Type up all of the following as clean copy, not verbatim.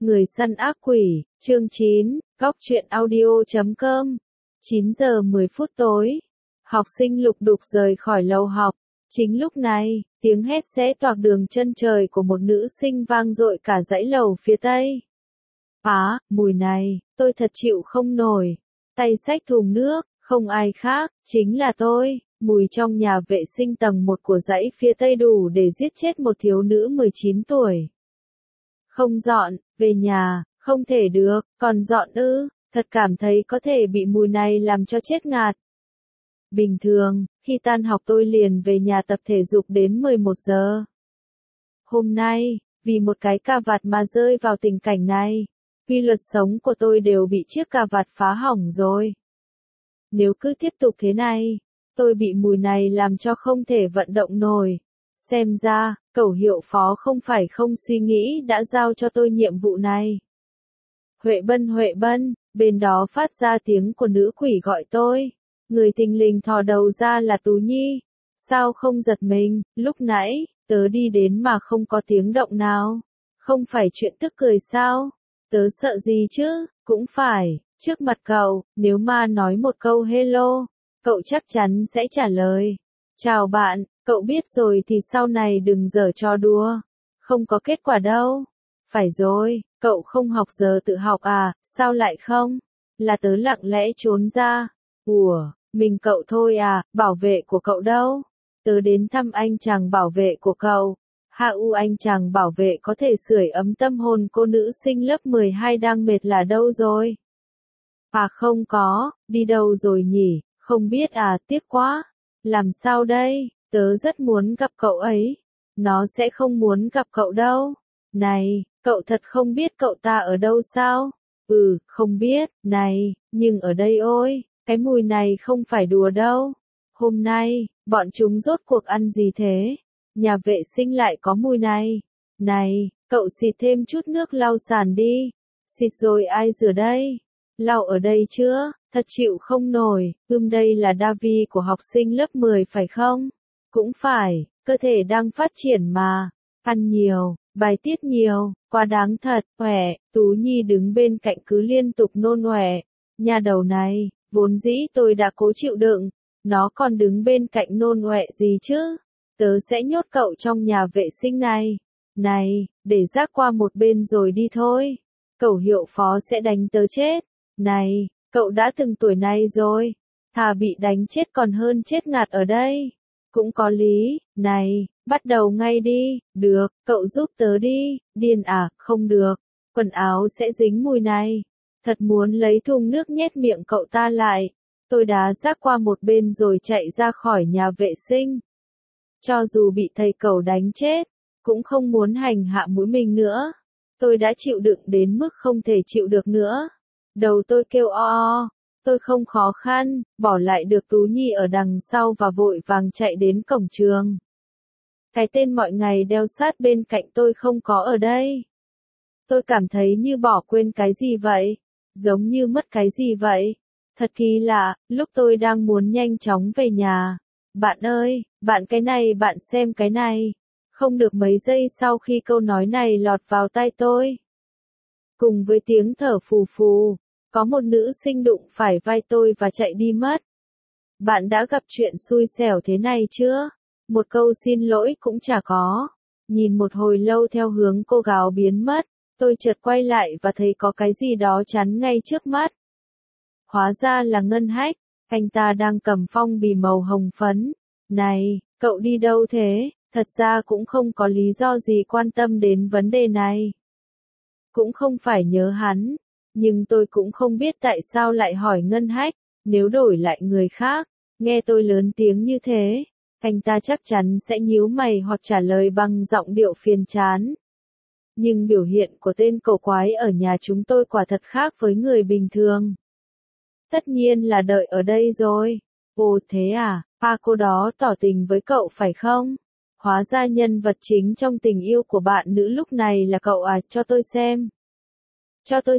Người săn ác quỷ, chương 9, góc truyện audio.com. 9 giờ 10 phút tối. Học sinh lục đục rời khỏi lầu học. Chính lúc này, tiếng hét xé toạc đường chân trời của một nữ sinh vang dội cả dãy lầu phía tây. Mùi này, tôi thật chịu không nổi. Tay xách thùng nước, không ai khác, chính là tôi. Mùi trong nhà vệ sinh tầng 1 của dãy phía tây đủ để giết chết một thiếu nữ 19 tuổi. Không dọn, về nhà, không thể được, còn dọn ư, thật cảm thấy có thể bị mùi này làm cho chết ngạt. Bình thường, khi tan học tôi liền về nhà tập thể dục đến 11 giờ. Hôm nay, vì một cái cà vạt mà rơi vào tình cảnh này, quy luật sống của tôi đều bị chiếc cà vạt phá hỏng rồi. Nếu cứ tiếp tục thế này, tôi bị mùi này làm cho không thể vận động nổi. Xem ra, cẩu hiệu phó không phải không suy nghĩ đã giao cho tôi nhiệm vụ này. Huệ Bân, bên đó phát ra tiếng của nữ quỷ gọi tôi. Người thình lình thò đầu ra là Tú Nhi. Sao không giật mình, lúc nãy, tớ đi đến mà không có tiếng động nào. Không phải chuyện tức cười sao? Tớ sợ gì chứ, cũng phải, trước mặt cậu, nếu ma nói một câu hello, cậu chắc chắn sẽ trả lời. Chào bạn, cậu biết rồi thì sau này đừng giở trò đùa. Không có kết quả đâu. Phải rồi, cậu không học giờ tự học à, sao lại không? Là tớ lặng lẽ trốn ra. Mình cậu thôi à, bảo vệ của cậu đâu? Tớ đến thăm anh chàng bảo vệ của cậu. Anh chàng bảo vệ có thể sưởi ấm tâm hồn cô nữ sinh lớp 12 đang mệt là đâu rồi? Không có, đi đâu rồi nhỉ, không biết à, tiếc quá. Làm sao đây, tớ rất muốn gặp cậu ấy. Nó sẽ không muốn gặp cậu đâu. Này, cậu thật không biết cậu ta ở đâu sao? Không biết, này, nhưng ở đây ôi, cái mùi này không phải đùa đâu. Hôm nay, bọn chúng rốt cuộc ăn gì thế? Nhà vệ sinh lại có mùi này. Này, cậu xịt thêm chút nước lau sàn đi. Xịt rồi ai rửa đây? Lau ở đây chưa? Thật chịu không nổi. Đây là Davi của học sinh lớp 10 phải không? Cũng phải, cơ thể đang phát triển mà. Ăn nhiều, bài tiết nhiều, quá đáng thật. Tú Nhi đứng bên cạnh cứ liên tục nôn ọe. Nhà đầu này, vốn dĩ tôi đã cố chịu đựng. Nó còn đứng bên cạnh nôn ọe gì chứ? Tớ sẽ nhốt cậu trong nhà vệ sinh này. Này, để rác qua một bên rồi đi thôi. Cẩu hiệu phó sẽ đánh tớ chết. Này, cậu đã từng tuổi này rồi. Thà bị đánh chết còn hơn chết ngạt ở đây. Cũng có lý, này, bắt đầu ngay đi. Được, cậu giúp tớ đi. Điên à, không được. Quần áo sẽ dính mùi này. Thật muốn lấy thùng nước nhét miệng cậu ta lại. Tôi đá rác qua một bên rồi chạy ra khỏi nhà vệ sinh. Cho dù bị thầy cẩu đánh chết, cũng không muốn hành hạ mũi mình nữa. Tôi đã chịu đựng đến mức không thể chịu được nữa. Đầu tôi kêu tôi không khó khăn, bỏ lại được Tú Nhi ở đằng sau và vội vàng chạy đến cổng trường. Cái tên mọi ngày đeo sát bên cạnh tôi không có ở đây. Tôi cảm thấy như bỏ quên cái gì vậy, giống như mất cái gì vậy. Thật kỳ lạ, lúc tôi đang muốn nhanh chóng về nhà. Bạn ơi, bạn cái này bạn xem cái này. Không được mấy giây sau khi câu nói này lọt vào tai tôi. Cùng với tiếng thở phù phù, có một nữ sinh đụng phải vai tôi và chạy đi mất. Bạn đã gặp chuyện xui xẻo thế này chưa? Một câu xin lỗi cũng chả có. Nhìn một hồi lâu theo hướng cô gái biến mất, tôi chợt quay lại và thấy có cái gì đó chắn ngay trước mắt. Hóa ra là Ngân Hách, anh ta đang cầm phong bì màu hồng phấn. Này, cậu đi đâu thế? Thật ra cũng không có lý do gì quan tâm đến vấn đề này. Cũng không phải nhớ hắn, nhưng tôi cũng không biết tại sao lại hỏi Ngân Hách. Nếu đổi lại người khác, nghe tôi lớn tiếng như thế, anh ta chắc chắn sẽ nhíu mày hoặc trả lời bằng giọng điệu phiền chán. Nhưng biểu hiện của tên cẩu quái ở nhà chúng tôi quả thật khác với người bình thường. Tất nhiên là đợi ở đây rồi. Ồ thế à, cô đó tỏ tình với cậu phải không? Hóa ra nhân vật chính trong tình yêu của bạn nữ lúc này là cậu à, cho tôi xem. Cho tôi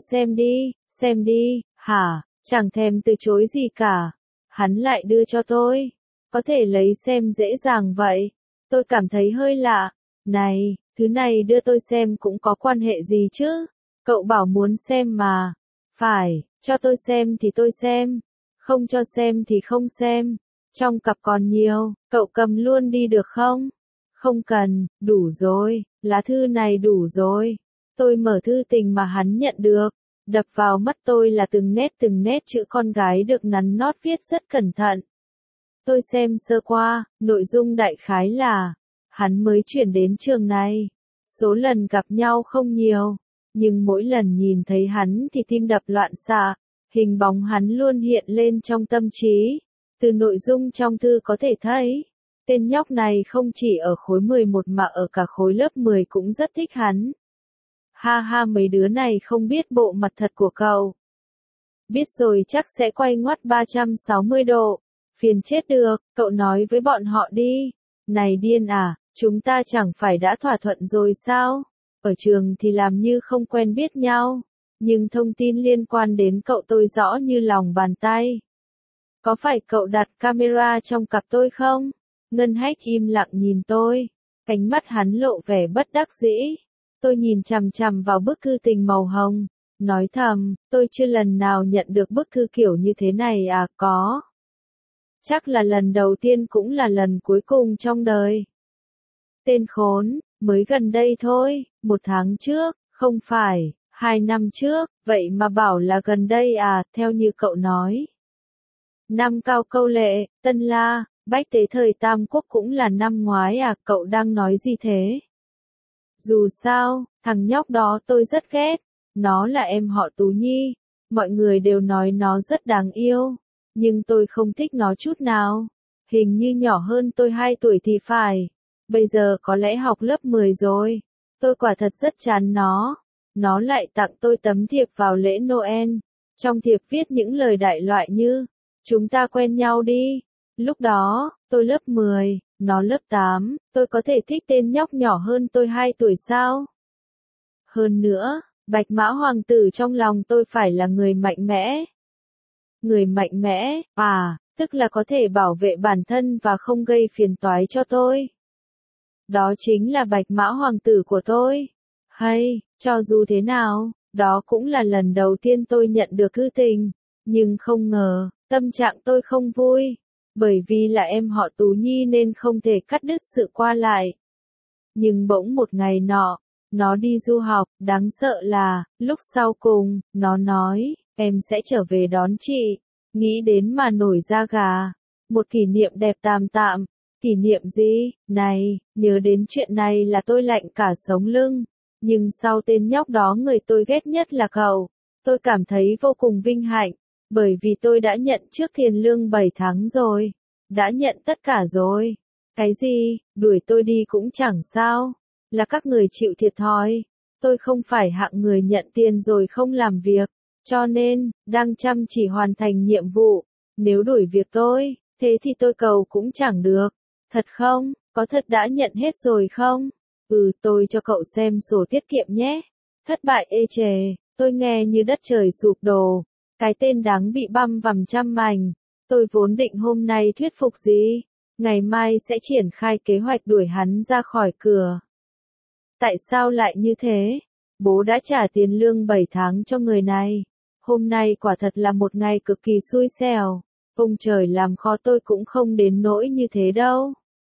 xem đi, hả, chẳng thèm từ chối gì cả. Hắn lại đưa cho tôi. Có thể lấy xem dễ dàng vậy. Tôi cảm thấy hơi lạ. Này, thứ này đưa tôi xem cũng có quan hệ gì chứ? Cậu bảo muốn xem mà. Phải, cho tôi xem thì tôi xem. Không cho xem thì không xem. Trong cặp còn nhiều, cậu cầm luôn đi được không? Không cần, đủ rồi, lá thư này đủ rồi. Tôi mở thư tình mà hắn nhận được. Đập vào mắt tôi là từng nét chữ con gái được nắn nót viết rất cẩn thận. Tôi xem sơ qua, nội dung đại khái là, hắn mới chuyển đến trường này. Số lần gặp nhau không nhiều, nhưng mỗi lần nhìn thấy hắn thì tim đập loạn xạ, hình bóng hắn luôn hiện lên trong tâm trí. Từ nội dung trong thư có thể thấy, tên nhóc này không chỉ ở khối 11 mà ở cả khối lớp 10 cũng rất thích hắn. Ha ha, mấy đứa này không biết bộ mặt thật của cậu. Biết rồi chắc sẽ quay ngoắt 360 độ. Phiền chết được, cậu nói với bọn họ đi. Này điên à, chúng ta chẳng phải đã thỏa thuận rồi sao? Ở trường thì làm như không quen biết nhau. Nhưng thông tin liên quan đến cậu tôi rõ như lòng bàn tay. Có phải cậu đặt camera trong cặp tôi không? Ngân Hách im lặng nhìn tôi. Cánh mắt hắn lộ vẻ bất đắc dĩ. Tôi nhìn chằm chằm vào bức thư tình màu hồng. Nói thầm, tôi chưa lần nào nhận được bức thư kiểu như thế này à, có. Chắc là lần đầu tiên cũng là lần cuối cùng trong đời. Tên khốn, mới gần đây thôi, 1 tháng trước, không phải, 2 năm trước, vậy mà bảo là gần đây à, theo như cậu nói. Năm Cao Câu Lệ, Tân La, Bách Tế thời Tam Quốc cũng là năm ngoái à, cậu đang nói gì thế? Dù sao, thằng nhóc đó tôi rất ghét, nó là em họ Tú Nhi, mọi người đều nói nó rất đáng yêu, nhưng tôi không thích nó chút nào. Hình như nhỏ hơn tôi 2 tuổi thì phải, bây giờ có lẽ học lớp 10 rồi, tôi quả thật rất chán nó. Nó lại tặng tôi tấm thiệp vào lễ Noel, trong thiệp viết những lời đại loại như, chúng ta quen nhau đi. Lúc đó, tôi lớp 10, nó lớp 8, tôi có thể thích tên nhóc nhỏ hơn tôi 2 tuổi sao? Hơn nữa, Bạch Mã Hoàng tử trong lòng tôi phải là người mạnh mẽ. Người mạnh mẽ, à, tức là có thể bảo vệ bản thân và không gây phiền toái cho tôi. Đó chính là Bạch Mã Hoàng tử của tôi. Hay, cho dù thế nào, đó cũng là lần đầu tiên tôi nhận được thư tình. Nhưng không ngờ, tâm trạng tôi không vui. Bởi vì là em họ Tú Nhi nên không thể cắt đứt sự qua lại. Nhưng bỗng một ngày nọ, nó đi du học, đáng sợ là, lúc sau cùng, nó nói, em sẽ trở về đón chị. Nghĩ đến mà nổi da gà. Một kỷ niệm đẹp tạm tạm. Kỷ niệm gì? Này, nhớ đến chuyện này là tôi lạnh cả sống lưng. Nhưng sau tên nhóc đó người tôi ghét nhất là cậu. Tôi cảm thấy vô cùng vinh hạnh. Bởi vì tôi đã nhận trước tiền lương 7 tháng rồi. Đã nhận tất cả rồi. Cái gì, đuổi tôi đi cũng chẳng sao. Là các người chịu thiệt thòi. Tôi không phải hạng người nhận tiền rồi không làm việc. Cho nên, đang chăm chỉ hoàn thành nhiệm vụ. Nếu đuổi việc tôi, thế thì tôi cầu cũng chẳng được. Thật không? Có thật đã nhận hết rồi không? Tôi cho cậu xem sổ tiết kiệm nhé. Thất bại ê chề, tôi nghe như đất trời sụp đổ. Cái tên đáng bị băm vằm trăm mảnh. Tôi vốn định hôm nay thuyết phục gì, ngày mai sẽ triển khai kế hoạch đuổi hắn ra khỏi cửa. Tại sao lại như thế? Bố đã trả tiền lương 7 tháng cho người này. Hôm nay quả thật là một ngày cực kỳ xui xẻo. Ông trời làm khó tôi cũng không đến nỗi như thế đâu.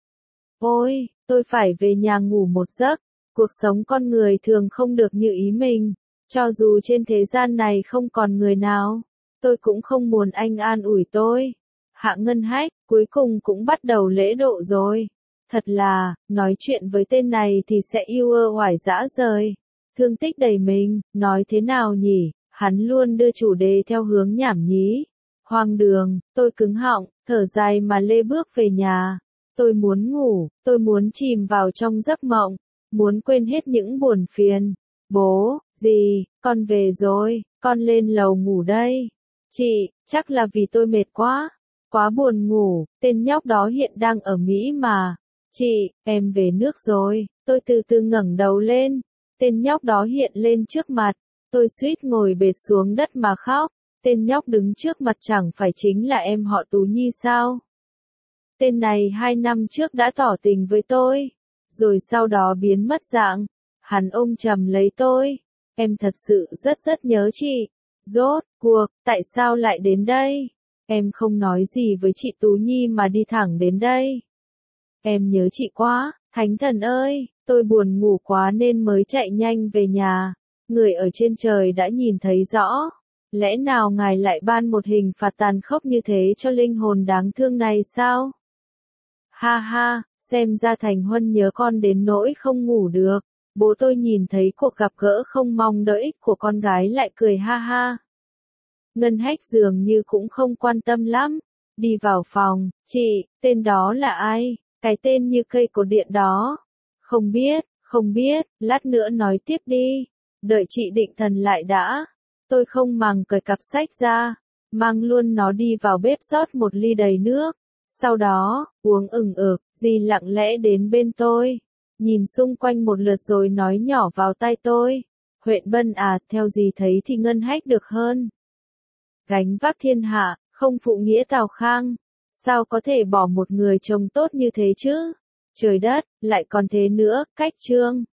Ôi, tôi phải về nhà ngủ một giấc. Cuộc sống con người thường không được như ý mình. Cho dù trên thế gian này không còn người nào, tôi cũng không muốn anh an ủi tôi. Hạ Ngân Hách, cuối cùng cũng bắt đầu lễ độ rồi. Thật là, nói chuyện với tên này thì sẽ yêu ơ oải dã rời. Thương tích đầy mình, nói thế nào nhỉ, hắn luôn đưa chủ đề theo hướng nhảm nhí. Hoang đường, tôi cứng họng, thở dài mà lê bước về nhà. Tôi muốn ngủ, tôi muốn chìm vào trong giấc mộng, muốn quên hết những buồn phiền. Bố, dì, con về rồi, con lên lầu ngủ đây. Chị, chắc là vì tôi mệt quá, quá buồn ngủ, tên nhóc đó hiện đang ở Mỹ mà. Chị, em về nước rồi, tôi từ từ ngẩng đầu lên, tên nhóc đó hiện lên trước mặt, tôi suýt ngồi bệt xuống đất mà khóc, tên nhóc đứng trước mặt chẳng phải chính là em họ Tú Nhi sao? Tên này 2 năm trước đã tỏ tình với tôi, rồi sau đó biến mất dạng, hắn ôm chầm lấy tôi, Em thật sự rất nhớ chị. Rốt cuộc, tại sao lại đến đây? Em không nói gì với chị Tú Nhi mà đi thẳng đến đây. Em nhớ chị quá, Thánh Thần ơi, tôi buồn ngủ quá nên mới chạy nhanh về nhà. Người ở trên trời đã nhìn thấy rõ. Lẽ nào ngài lại ban một hình phạt tàn khốc như thế cho linh hồn đáng thương này sao? Ha ha, xem ra Thành Huân nhớ con đến nỗi không ngủ được. Bố tôi nhìn thấy cuộc gặp gỡ không mong đợi của con gái lại cười ha ha. Ngân Hách dường như cũng không quan tâm lắm. Đi vào phòng, chị, tên đó là ai? Cái tên như cây cột điện đó. Không biết, lát nữa nói tiếp đi. Đợi chị Định Thần lại đã. Tôi không màng cởi cặp sách ra, mang luôn nó đi vào bếp rót một ly đầy nước. Sau đó, uống ừng ực, dì lặng lẽ đến bên tôi. Nhìn xung quanh một lượt rồi nói nhỏ vào tai tôi. Huệ Bân à, theo dì thấy thì Ngân Hách được hơn. Gánh vác thiên hạ, không phụ nghĩa Tào Khang. Sao có thể bỏ một người chồng tốt như thế chứ? Trời đất, lại còn thế nữa, cách Trương.